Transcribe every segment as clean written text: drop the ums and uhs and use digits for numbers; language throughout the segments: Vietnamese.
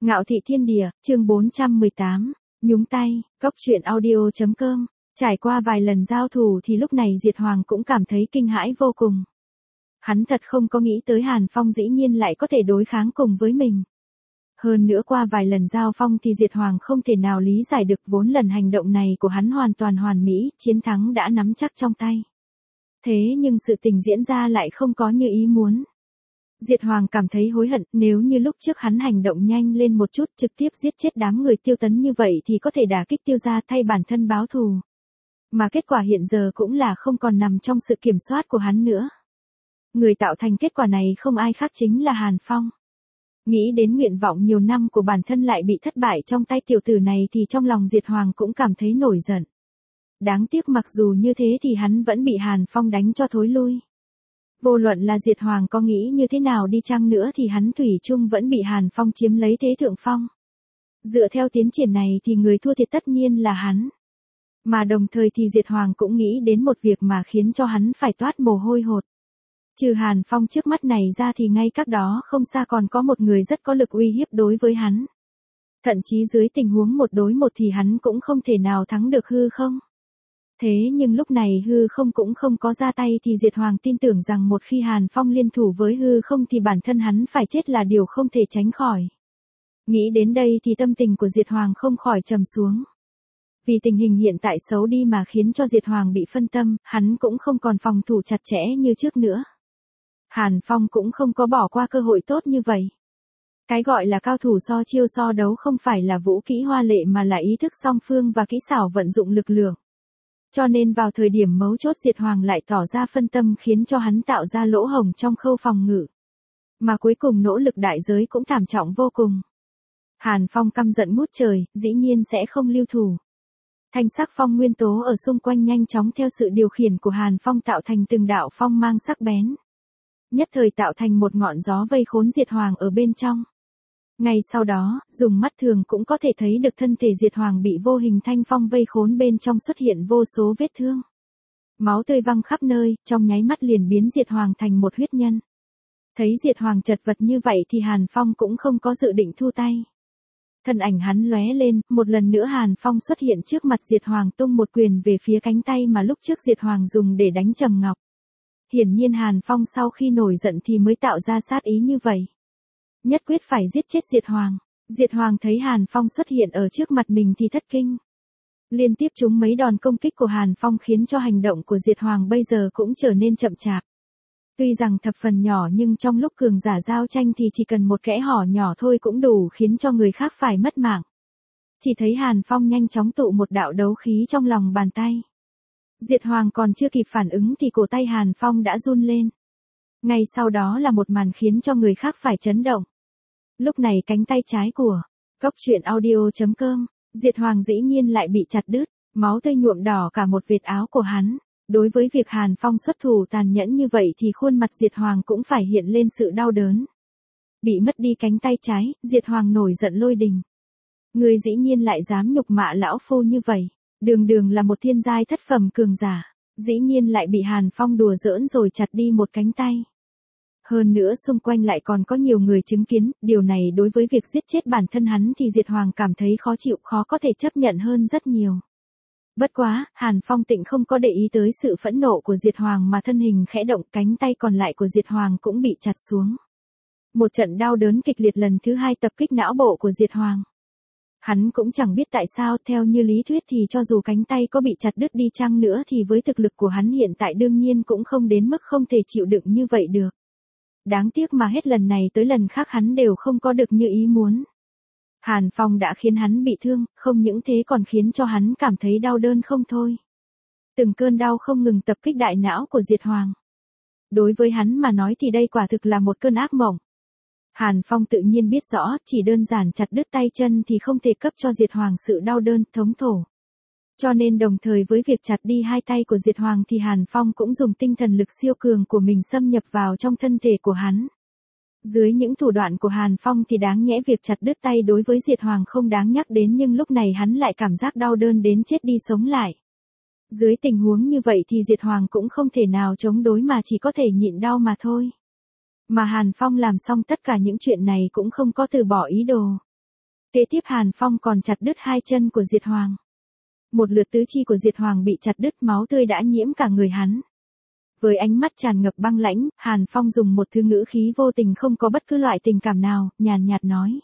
Ngạo thị thiên địa, chương 418, nhúng tay, cóc truyện audio.com. Trải qua vài lần giao thủ thì lúc này Diệt Hoàng cũng cảm thấy kinh hãi vô cùng. Hắn thật không có nghĩ tới Hàn Phong dĩ nhiên lại có thể đối kháng cùng với mình. Hơn nữa qua vài lần giao phong thì Diệt Hoàng không thể nào lý giải được vốn lần hành động này của hắn hoàn toàn hoàn mỹ, chiến thắng đã nắm chắc trong tay. Thế nhưng sự tình diễn ra lại không có như ý muốn. Diệt Hoàng cảm thấy hối hận, nếu như lúc trước hắn hành động nhanh lên một chút trực tiếp giết chết đám người Tiêu Tấn như vậy thì có thể đả kích Tiêu gia thay bản thân báo thù. Mà kết quả hiện giờ cũng là không còn nằm trong sự kiểm soát của hắn nữa. Người tạo thành kết quả này không ai khác chính là Hàn Phong. Nghĩ đến nguyện vọng nhiều năm của bản thân lại bị thất bại trong tay tiểu tử này thì trong lòng Diệt Hoàng cũng cảm thấy nổi giận. Đáng tiếc mặc dù như thế thì hắn vẫn bị Hàn Phong đánh cho thối lui. Vô luận là Diệt Hoàng có nghĩ như thế nào đi chăng nữa thì hắn thủy chung vẫn bị Hàn Phong chiếm lấy thế thượng phong. Dựa theo tiến triển này thì người thua thiệt tất nhiên là hắn. Mà đồng thời thì Diệt Hoàng cũng nghĩ đến một việc mà khiến cho hắn phải toát mồ hôi hột. Trừ Hàn Phong trước mắt này ra thì ngay cách đó không xa còn có một người rất có lực uy hiếp đối với hắn. Thậm chí dưới tình huống một đối một thì hắn cũng không thể nào thắng được hư không. Thế nhưng lúc này hư không cũng không có ra tay thì Diệt Hoàng tin tưởng rằng một khi Hàn Phong liên thủ với hư không thì bản thân hắn phải chết là điều không thể tránh khỏi. Nghĩ đến đây thì tâm tình của Diệt Hoàng không khỏi trầm xuống. Vì tình hình hiện tại xấu đi mà khiến cho Diệt Hoàng bị phân tâm, hắn cũng không còn phòng thủ chặt chẽ như trước nữa. Hàn Phong cũng không có bỏ qua cơ hội tốt như vậy. Cái gọi là cao thủ so chiêu so đấu không phải là vũ kỹ hoa lệ mà là ý thức song phương và kỹ xảo vận dụng lực lượng. Cho nên vào thời điểm mấu chốt Diệt Hoàng lại tỏ ra phân tâm khiến cho hắn tạo ra lỗ hổng trong khâu phòng ngự. Mà cuối cùng nỗ lực đại giới cũng thảm trọng vô cùng. Hàn Phong căm giận ngút trời, dĩ nhiên sẽ không lưu thủ. Thanh sắc phong nguyên tố ở xung quanh nhanh chóng theo sự điều khiển của Hàn Phong tạo thành từng đạo phong mang sắc bén. Nhất thời tạo thành một ngọn gió vây khốn Diệt Hoàng ở bên trong. Ngay sau đó, dùng mắt thường cũng có thể thấy được thân thể Diệt Hoàng bị vô hình thanh phong vây khốn bên trong xuất hiện vô số vết thương. Máu tươi văng khắp nơi, trong nháy mắt liền biến Diệt Hoàng thành một huyết nhân. Thấy Diệt Hoàng chật vật như vậy thì Hàn Phong cũng không có dự định thu tay. Thân ảnh hắn lóe lên, một lần nữa Hàn Phong xuất hiện trước mặt Diệt Hoàng tung một quyền về phía cánh tay mà lúc trước Diệt Hoàng dùng để đánh Trầm Ngọc. Hiển nhiên Hàn Phong sau khi nổi giận thì mới tạo ra sát ý như vậy. Nhất quyết phải giết chết Diệt Hoàng. Diệt Hoàng thấy Hàn Phong xuất hiện ở trước mặt mình thì thất kinh. Liên tiếp trúng mấy đòn công kích của Hàn Phong khiến cho hành động của Diệt Hoàng bây giờ cũng trở nên chậm chạp. Tuy rằng thập phần nhỏ nhưng trong lúc cường giả giao tranh thì chỉ cần một kẽ hở nhỏ thôi cũng đủ khiến cho người khác phải mất mạng. Chỉ thấy Hàn Phong nhanh chóng tụ một đạo đấu khí trong lòng bàn tay. Diệt Hoàng còn chưa kịp phản ứng thì cổ tay Hàn Phong đã run lên. Ngay sau đó là một màn khiến cho người khác phải chấn động. Lúc này cánh tay trái của cóc truyện audio.com, Diệt Hoàng dĩ nhiên lại bị chặt đứt, máu tươi nhuộm đỏ cả một vệt áo của hắn. Đối với việc Hàn Phong xuất thủ tàn nhẫn như vậy thì khuôn mặt Diệt Hoàng cũng phải hiện lên sự đau đớn. Bị mất đi cánh tay trái, Diệt Hoàng nổi giận lôi đình. Người dĩ nhiên lại dám nhục mạ lão phu như vậy, đường đường là một thiên giai thất phẩm cường giả, dĩ nhiên lại bị Hàn Phong đùa giỡn rồi chặt đi một cánh tay. Hơn nữa xung quanh lại còn có nhiều người chứng kiến, điều này đối với việc giết chết bản thân hắn thì Diệt Hoàng cảm thấy khó chịu, khó có thể chấp nhận hơn rất nhiều. Bất quá, Hàn Phong tịnh không có để ý tới sự phẫn nộ của Diệt Hoàng mà thân hình khẽ động, cánh tay còn lại của Diệt Hoàng cũng bị chặt xuống. Một trận đau đớn kịch liệt lần thứ hai tập kích não bộ của Diệt Hoàng. Hắn cũng chẳng biết tại sao, theo như lý thuyết thì cho dù cánh tay có bị chặt đứt đi chăng nữa thì với thực lực của hắn hiện tại đương nhiên cũng không đến mức không thể chịu đựng như vậy được. Đáng tiếc mà hết lần này tới lần khác hắn đều không có được như ý muốn. Hàn Phong đã khiến hắn bị thương, không những thế còn khiến cho hắn cảm thấy đau đớn không thôi. Từng cơn đau không ngừng tập kích đại não của Diệt Hoàng. Đối với hắn mà nói thì đây quả thực là một cơn ác mộng. Hàn Phong tự nhiên biết rõ, chỉ đơn giản chặt đứt tay chân thì không thể cấp cho Diệt Hoàng sự đau đớn, thống thổ. Cho nên đồng thời với việc chặt đi hai tay của Diệt Hoàng thì Hàn Phong cũng dùng tinh thần lực siêu cường của mình xâm nhập vào trong thân thể của hắn. Dưới những thủ đoạn của Hàn Phong thì đáng nhẽ việc chặt đứt tay đối với Diệt Hoàng không đáng nhắc đến, nhưng lúc này hắn lại cảm giác đau đớn đến chết đi sống lại. Dưới tình huống như vậy thì Diệt Hoàng cũng không thể nào chống đối mà chỉ có thể nhịn đau mà thôi. Mà Hàn Phong làm xong tất cả những chuyện này cũng không có từ bỏ ý đồ. Kế tiếp Hàn Phong còn chặt đứt hai chân của Diệt Hoàng. Một lượt tứ chi của Diệt Hoàng bị chặt đứt, máu tươi đã nhiễm cả người hắn. Với ánh mắt tràn ngập băng lãnh, Hàn Phong dùng một thứ ngữ khí vô tình không có bất cứ loại tình cảm nào, nhàn nhạt nói.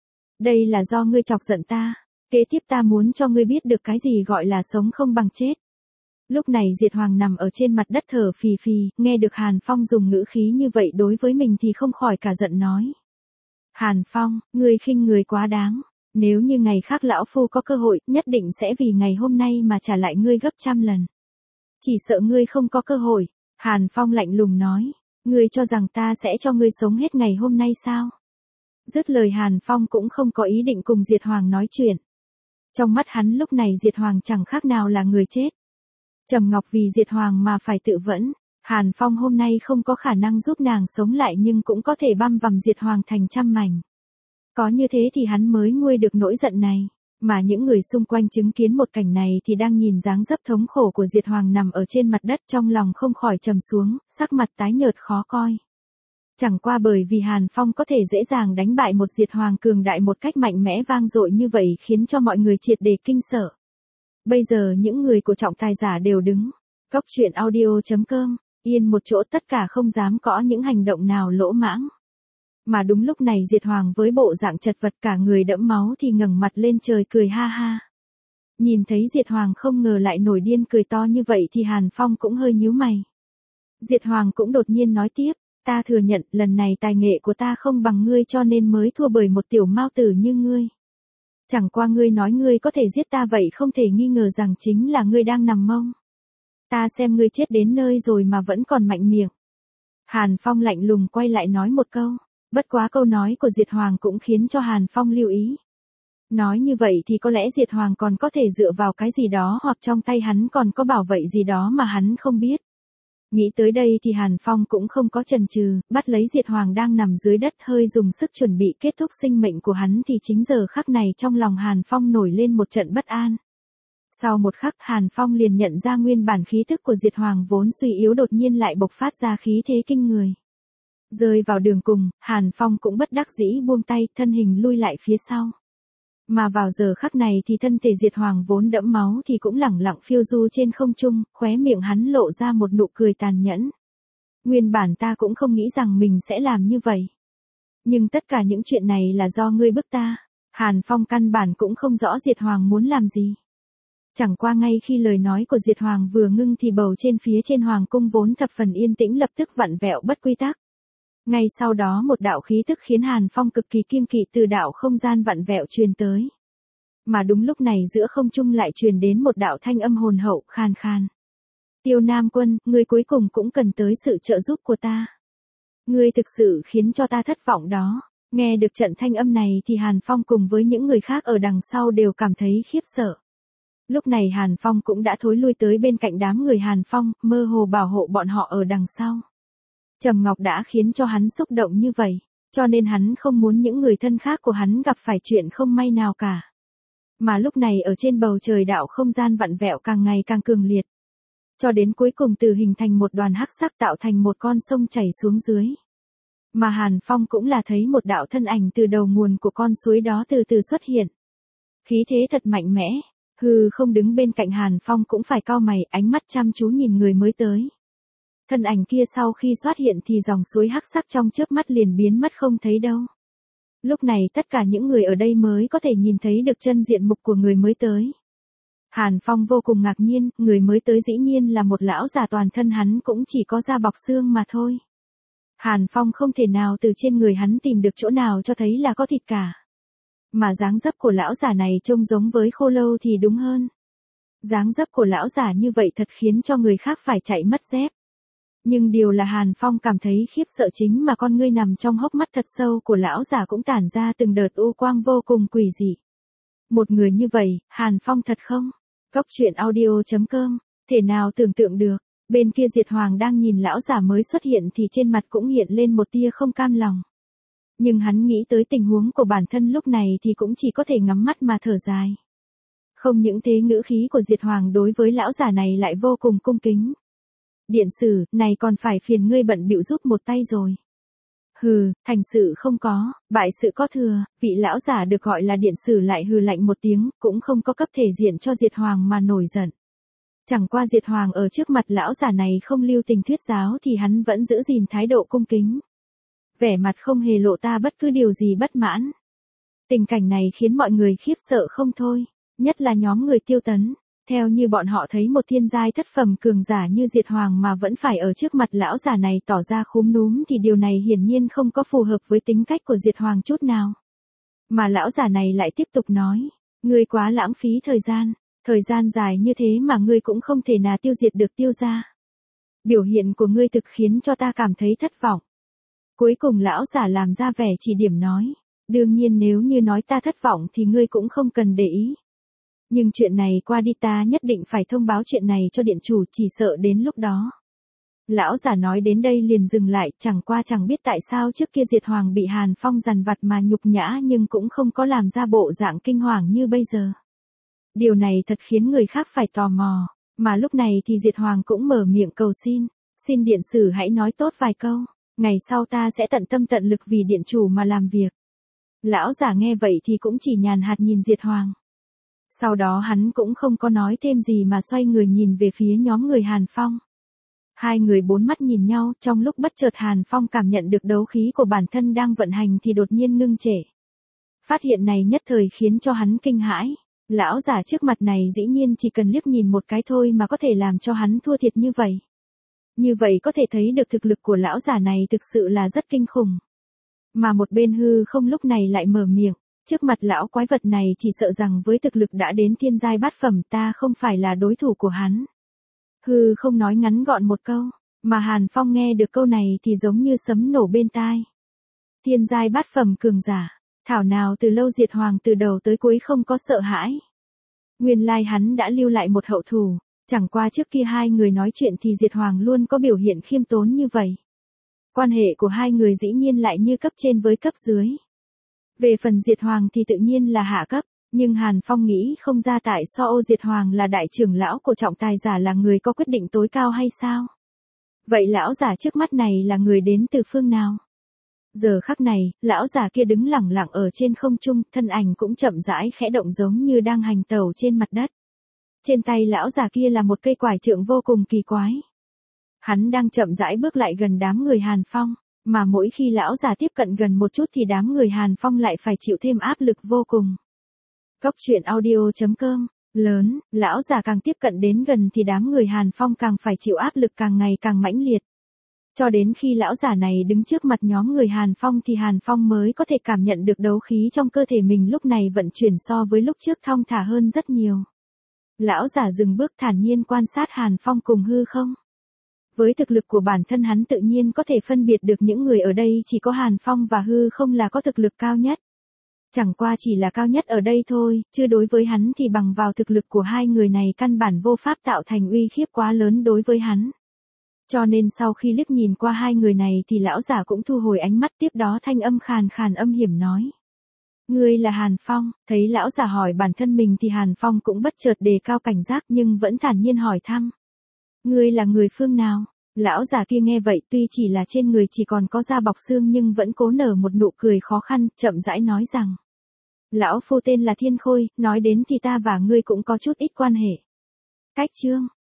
Đây là do ngươi chọc giận ta. Kế tiếp ta muốn cho ngươi biết được cái gì gọi là sống không bằng chết. Lúc này Diệt Hoàng nằm ở trên mặt đất thở phì phì, nghe được Hàn Phong dùng ngữ khí như vậy đối với mình thì không khỏi cả giận nói. Hàn Phong, ngươi khinh người quá đáng. Nếu như ngày khác lão phu có cơ hội, nhất định sẽ vì ngày hôm nay mà trả lại ngươi gấp trăm lần. Chỉ sợ ngươi không có cơ hội. Hàn Phong lạnh lùng nói. Ngươi cho rằng ta sẽ cho ngươi sống hết ngày hôm nay sao? Dứt lời Hàn Phong cũng không có ý định cùng Diệt Hoàng nói chuyện. Trong mắt hắn lúc này Diệt Hoàng chẳng khác nào là người chết. Trầm Ngọc vì Diệt Hoàng mà phải tự vẫn. Hàn Phong hôm nay không có khả năng giúp nàng sống lại nhưng cũng có thể băm vằm Diệt Hoàng thành trăm mảnh. Có như thế thì hắn mới nguôi được nỗi giận này. Mà những người xung quanh chứng kiến một cảnh này thì đang nhìn dáng dấp thống khổ của Diệt Hoàng nằm ở trên mặt đất, trong lòng không khỏi trầm xuống, sắc mặt tái nhợt khó coi. Chẳng qua bởi vì Hàn Phong có thể dễ dàng đánh bại một Diệt Hoàng cường đại một cách mạnh mẽ vang dội như vậy khiến cho mọi người triệt để kinh sợ. Bây giờ những người của trọng tài giả đều đứng. Cốc truyện audio.com, yên một chỗ, tất cả không dám có những hành động nào lỗ mãng. Mà đúng lúc này Diệt Hoàng với bộ dạng chật vật cả người đẫm máu thì ngẩng mặt lên trời cười ha ha. Nhìn thấy Diệt Hoàng không ngờ lại nổi điên cười to như vậy thì Hàn Phong cũng hơi nhíu mày. Diệt Hoàng cũng đột nhiên nói tiếp, ta thừa nhận lần này tài nghệ của ta không bằng ngươi cho nên mới thua bởi một tiểu mao tử như ngươi. Chẳng qua ngươi nói ngươi có thể giết ta vậy không thể nghi ngờ rằng chính là ngươi đang nằm mông. Ta xem ngươi chết đến nơi rồi mà vẫn còn mạnh miệng. Hàn Phong lạnh lùng quay lại nói một câu. Bất quá câu nói của Diệt Hoàng cũng khiến cho Hàn Phong lưu ý. Nói như vậy thì có lẽ Diệt Hoàng còn có thể dựa vào cái gì đó hoặc trong tay hắn còn có bảo vệ gì đó mà hắn không biết. Nghĩ tới đây thì Hàn Phong cũng không có chần chừ, bắt lấy Diệt Hoàng đang nằm dưới đất hơi dùng sức chuẩn bị kết thúc sinh mệnh của hắn thì chính giờ khắc này trong lòng Hàn Phong nổi lên một trận bất an. Sau một khắc Hàn Phong liền nhận ra nguyên bản khí thức của Diệt Hoàng vốn suy yếu đột nhiên lại bộc phát ra khí thế kinh người. Rơi vào đường cùng, Hàn Phong cũng bất đắc dĩ buông tay, thân hình lui lại phía sau. Mà vào giờ khắc này thì thân thể Diệt Hoàng vốn đẫm máu thì cũng lẳng lặng phiêu du trên không trung, khóe miệng hắn lộ ra một nụ cười tàn nhẫn. Nguyên bản ta cũng không nghĩ rằng mình sẽ làm như vậy. Nhưng tất cả những chuyện này là do ngươi bức ta. Hàn Phong căn bản cũng không rõ Diệt Hoàng muốn làm gì. Chẳng qua ngay khi lời nói của Diệt Hoàng vừa ngưng thì bầu trên phía trên Hoàng cung vốn thập phần yên tĩnh lập tức vặn vẹo bất quy tắc. Ngay sau đó một đạo khí tức khiến Hàn Phong cực kỳ kiêng kỵ từ đạo không gian vặn vẹo truyền tới. Mà đúng lúc này giữa không trung lại truyền đến một đạo thanh âm hồn hậu khàn khàn. Tiêu Nam Quân, ngươi cuối cùng cũng cần tới sự trợ giúp của ta. Ngươi thực sự khiến cho ta thất vọng đó. Nghe được trận thanh âm này thì Hàn Phong cùng với những người khác ở đằng sau đều cảm thấy khiếp sợ. Lúc này Hàn Phong cũng đã thối lui tới bên cạnh đám người Hàn Phong, mơ hồ bảo hộ bọn họ ở đằng sau. Trầm Ngọc đã khiến cho hắn xúc động như vậy, cho nên hắn không muốn những người thân khác của hắn gặp phải chuyện không may nào cả. Mà lúc này ở trên bầu trời đạo không gian vặn vẹo càng ngày càng cường liệt. Cho đến cuối cùng từ hình thành một đoàn hắc sắc tạo thành một con sông chảy xuống dưới. Mà Hàn Phong cũng là thấy một đạo thân ảnh từ đầu nguồn của con suối đó từ từ xuất hiện. Khí thế thật mạnh mẽ, hư không đứng bên cạnh Hàn Phong cũng phải cau mày, ánh mắt chăm chú nhìn người mới tới. Thân ảnh kia sau khi xuất hiện thì dòng suối hắc sắc trong chớp mắt liền biến mất không thấy đâu. Lúc này tất cả những người ở đây mới có thể nhìn thấy được chân diện mục của người mới tới. Hàn Phong vô cùng ngạc nhiên, người mới tới dĩ nhiên là một lão già toàn thân hắn cũng chỉ có da bọc xương mà thôi. Hàn Phong không thể nào từ trên người hắn tìm được chỗ nào cho thấy là có thịt cả. Mà dáng dấp của lão già này trông giống với khô lâu thì đúng hơn. Dáng dấp của lão già như vậy thật khiến cho người khác phải chạy mất dép. Nhưng điều là Hàn Phong cảm thấy khiếp sợ chính mà con ngươi nằm trong hốc mắt thật sâu của lão già cũng tản ra từng đợt u quang vô cùng quỷ dị. Một người như vậy, Hàn Phong thật không? Cốc truyện audio.com, thể nào tưởng tượng được, bên kia Diệt Hoàng đang nhìn lão già mới xuất hiện thì trên mặt cũng hiện lên một tia không cam lòng. Nhưng hắn nghĩ tới tình huống của bản thân lúc này thì cũng chỉ có thể ngắm mắt mà thở dài. Không những thế ngữ khí của Diệt Hoàng đối với lão già này lại vô cùng cung kính. Điện sử, này còn phải phiền ngươi bận bịu giúp một tay rồi. Hừ, thành sự không có, bại sự có thừa, vị lão giả được gọi là điện sử lại hừ lạnh một tiếng, cũng không có cấp thể diện cho Diệt Hoàng mà nổi giận. Chẳng qua Diệt Hoàng ở trước mặt lão giả này không lưu tình thuyết giáo thì hắn vẫn giữ gìn thái độ cung kính. Vẻ mặt không hề lộ ta bất cứ điều gì bất mãn. Tình cảnh này khiến mọi người khiếp sợ không thôi, nhất là nhóm người Tiêu Tấn. Theo như bọn họ thấy một thiên giai thất phẩm cường giả như Diệt Hoàng mà vẫn phải ở trước mặt lão giả này tỏ ra khúm núm thì điều này hiển nhiên không có phù hợp với tính cách của Diệt Hoàng chút nào. Mà lão giả này lại tiếp tục nói, ngươi quá lãng phí thời gian dài như thế mà ngươi cũng không thể nào tiêu diệt được Tiêu gia. Biểu hiện của ngươi thực khiến cho ta cảm thấy thất vọng. Cuối cùng lão giả làm ra vẻ chỉ điểm nói, đương nhiên nếu như nói ta thất vọng thì ngươi cũng không cần để ý. Nhưng chuyện này qua đi ta nhất định phải thông báo chuyện này cho điện chủ, chỉ sợ đến lúc đó. Lão giả nói đến đây liền dừng lại, chẳng qua chẳng biết tại sao trước kia Diệt Hoàng bị Hàn Phong dằn vặt mà nhục nhã nhưng cũng không có làm ra bộ dạng kinh hoàng như bây giờ. Điều này thật khiến người khác phải tò mò, mà lúc này thì Diệt Hoàng cũng mở miệng cầu xin điện sử hãy nói tốt vài câu, ngày sau ta sẽ tận tâm tận lực vì điện chủ mà làm việc. Lão giả nghe vậy thì cũng chỉ nhàn nhạt nhìn Diệt Hoàng. Sau đó hắn cũng không có nói thêm gì mà xoay người nhìn về phía nhóm người Hàn Phong. Hai người bốn mắt nhìn nhau, trong lúc bất chợt Hàn Phong cảm nhận được đấu khí của bản thân đang vận hành thì đột nhiên ngưng trệ. Phát hiện này nhất thời khiến cho hắn kinh hãi. Lão giả trước mặt này dĩ nhiên chỉ cần liếc nhìn một cái thôi mà có thể làm cho hắn thua thiệt như vậy. Như vậy có thể thấy được thực lực của lão giả này thực sự là rất kinh khủng. Mà một bên hư không lúc này lại mở miệng. Trước mặt lão quái vật này chỉ sợ rằng với thực lực đã đến thiên giai bát phẩm ta không phải là đối thủ của hắn. Hư không nói ngắn gọn một câu, mà Hàn Phong nghe được câu này thì giống như sấm nổ bên tai. Thiên giai bát phẩm cường giả, thảo nào từ lâu Diệt Hoàng từ đầu tới cuối không có sợ hãi. Nguyên lai hắn đã lưu lại một hậu thủ, chẳng qua trước kia hai người nói chuyện thì Diệt Hoàng luôn có biểu hiện khiêm tốn như vậy. Quan hệ của hai người dĩ nhiên lại như cấp trên với cấp dưới. Về phần Diệt Hoàng thì tự nhiên là hạ cấp, nhưng Hàn Phong nghĩ không ra tại sao Diệt Hoàng là đại trưởng lão của trọng tài giả là người có quyết định tối cao hay sao? Vậy lão giả trước mắt này là người đến từ phương nào? Giờ khắc này, lão giả kia đứng lẳng lặng ở trên không trung, thân ảnh cũng chậm rãi khẽ động giống như đang hành tẩu trên mặt đất. Trên tay lão giả kia là một cây quải trượng vô cùng kỳ quái. Hắn đang chậm rãi bước lại gần đám người Hàn Phong. Mà mỗi khi lão già tiếp cận gần một chút thì đám người Hàn Phong lại phải chịu thêm áp lực vô cùng. Cốc truyện audio.com, lớn, lão già càng tiếp cận đến gần thì đám người Hàn Phong càng phải chịu áp lực càng ngày càng mãnh liệt. Cho đến khi lão già này đứng trước mặt nhóm người Hàn Phong thì Hàn Phong mới có thể cảm nhận được đấu khí trong cơ thể mình lúc này vận chuyển so với lúc trước thong thả hơn rất nhiều. Lão già dừng bước thản nhiên quan sát Hàn Phong cùng hư không. Với thực lực của bản thân hắn tự nhiên có thể phân biệt được những người ở đây chỉ có Hàn Phong và hư không là có thực lực cao nhất. Chẳng qua chỉ là cao nhất ở đây thôi, chứ đối với hắn thì bằng vào thực lực của hai người này căn bản vô pháp tạo thành uy khiếp quá lớn đối với hắn. Cho nên sau khi liếc nhìn qua hai người này thì lão giả cũng thu hồi ánh mắt, tiếp đó thanh âm khàn khàn âm hiểm nói. Ngươi là Hàn Phong, thấy lão giả hỏi bản thân mình thì Hàn Phong cũng bất chợt đề cao cảnh giác nhưng vẫn thản nhiên hỏi thăm. Ngươi là người phương nào? Lão già kia nghe vậy tuy chỉ là trên người chỉ còn có da bọc xương nhưng vẫn cố nở một nụ cười khó khăn, chậm rãi nói rằng. Lão phu tên là Thiên Khôi, nói đến thì ta và ngươi cũng có chút ít quan hệ. Cách chương.